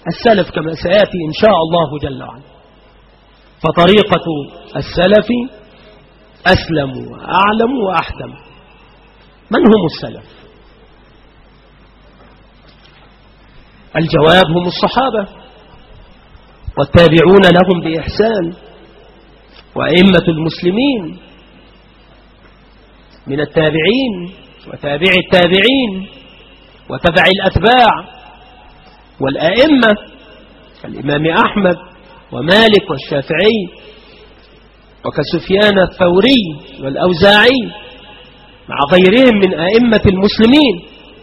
السلف كما سيأتي إن شاء الله جل وعلا. فطريقة السلف أسلم وأعلم وأحكم. من هم السلف؟ الجواب هم الصحابة والتابعون لهم بإحسان وأئمة المسلمين من التابعين وتابع التابعين وتبع الأتباع والأئمة الإمام أحمد ومالك والشافعي وكسفيان الثوري والأوزاعي مع غيرهم من أئمة المسلمين.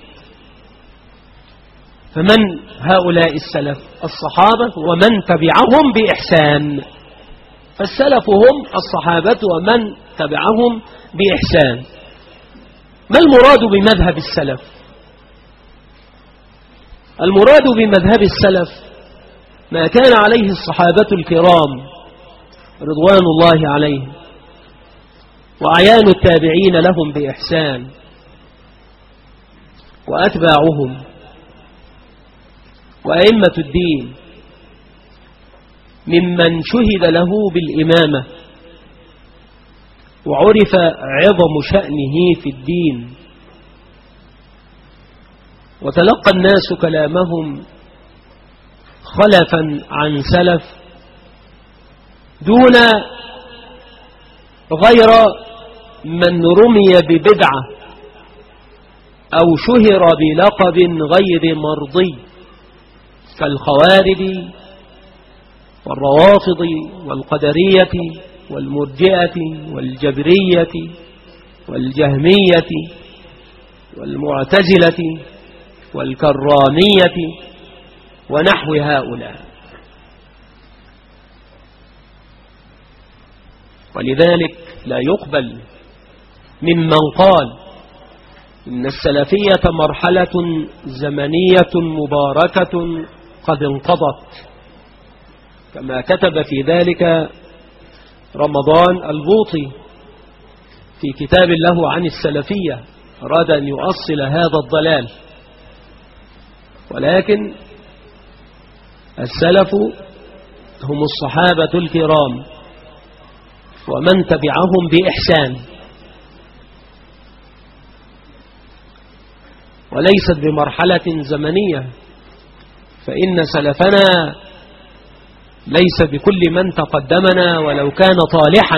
فمن هؤلاء السلف؟ الصحابة ومن تبعهم بإحسان. فالسلف هم الصحابة ومن تبعهم بإحسان. ما المراد بمذهب السلف؟ المراد بمذهب السلف ما كان عليه الصحابة الكرام رضوان الله عليهم وأعيان التابعين لهم بإحسان وأتباعهم وأئمة الدين ممن شهد له بالإمامة وعرف عظم شأنه في الدين وتلقى الناس كلامهم خلفا عن سلف دون غير من رمي ببدعة أو شهر بلقب غير مرضي كالخوارج والروافض والقدرية والمرجئة والجبرية والجهمية والمعتزلة والكرامية ونحو هؤلاء. ولذلك لا يقبل ممن قال إن السلفية مرحلة زمنية مباركة قد انقضت كما كتب في ذلك رمضان البوطي في كتاب له عن السلفية، أراد أن يؤصل هذا الضلال. ولكن السلف هم الصحابة الكرام ومن تبعهم بإحسان، وليست بمرحلة زمنية، فإن سلفنا ليس بكل من تقدمنا ولو كان طالحا،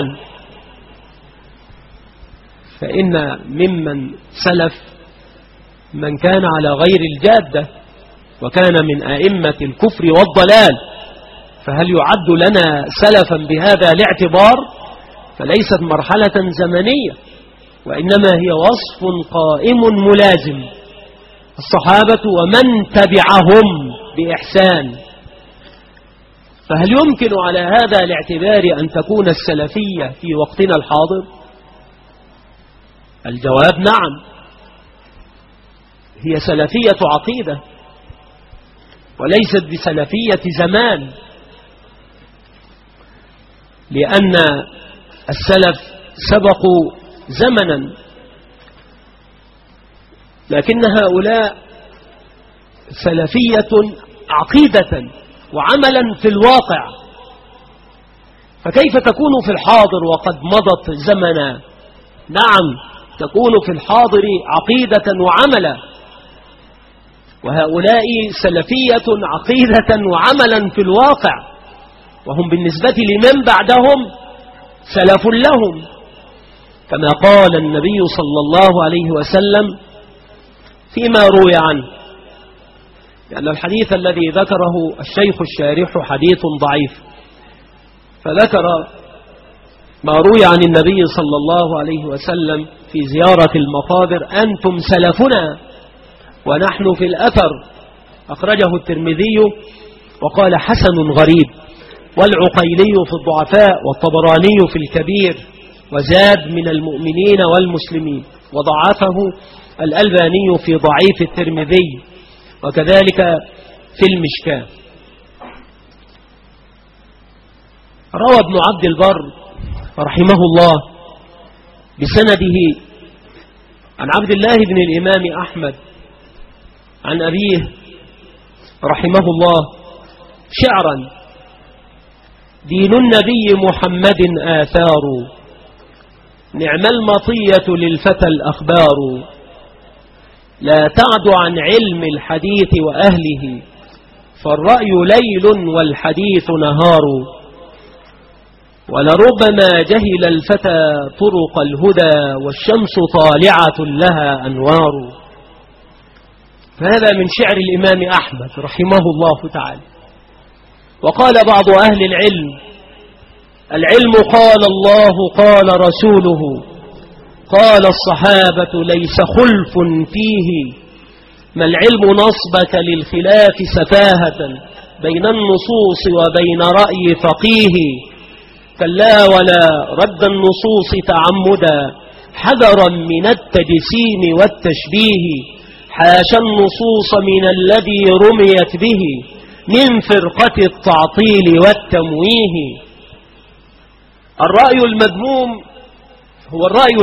فإن ممن سلف من كان على غير الجادة وكان من أئمة الكفر والضلال، فهل يعد لنا سلفا بهذا الاعتبار؟ فليست مرحلة زمنية، وإنما هي وصف قائم ملازم، الصحابة ومن تبعهم بإحسان. فهل يمكن على هذا الاعتبار أن تكون السلفية في وقتنا الحاضر؟ الجواب نعم، هي سلفية عقيدة وليست بسلفية زمان، لأن السلف سبقوا زمنا، لكن هؤلاء سلفية عقيدة وعملا في الواقع. فكيف تكون في الحاضر وقد مضت زمنا؟ نعم، تكون في الحاضر عقيدة وعملا، وهؤلاء سلفية عقيدة وعملا في الواقع، وهم بالنسبة لمن بعدهم سلف لهم، كما قال النبي صلى الله عليه وسلم فيما روي عنه، لأن الحديث الذي ذكره الشيخ الشارح حديث ضعيف، فذكر ما روي عن النبي صلى الله عليه وسلم في زيارة المقابر: أنتم سلفنا ونحن في الأثر، أخرجه الترمذي وقال حسن غريب، والعقيلي في الضعفاء، والطبراني في الكبير، وزاد من المؤمنين والمسلمين، وضعفه الألباني في ضعيف الترمذي، وكذلك في المشكاة. روى ابن عبد البر رحمه الله بسنده عن عبد الله بن الإمام أحمد عن أبيه رحمه الله شعرا: دين النبي محمد آثار، نعم المطية للفتى الأخبار، لا تعد عن علم الحديث وأهله، فالرأي ليل والحديث نهار، ولربما جهل الفتى طرق الهدى، والشمس طالعة لها أنوار. فهذا من شعر الإمام أحمد رحمه الله تعالى. وقال بعض أهل العلم: العلم قال الله قال رسوله قال الصحابة ليس خلف فيه، ما العلم نصبك للخلاف سفاهة، بين النصوص وبين رأي فقيه، كلا ولا رد النصوص تعمدا، حذرا من التجسيم والتشبيه، حاشا النصوص من الذي رميت به، من فرقة التعطيل والتمويه. الرأي المذموم هو الرأي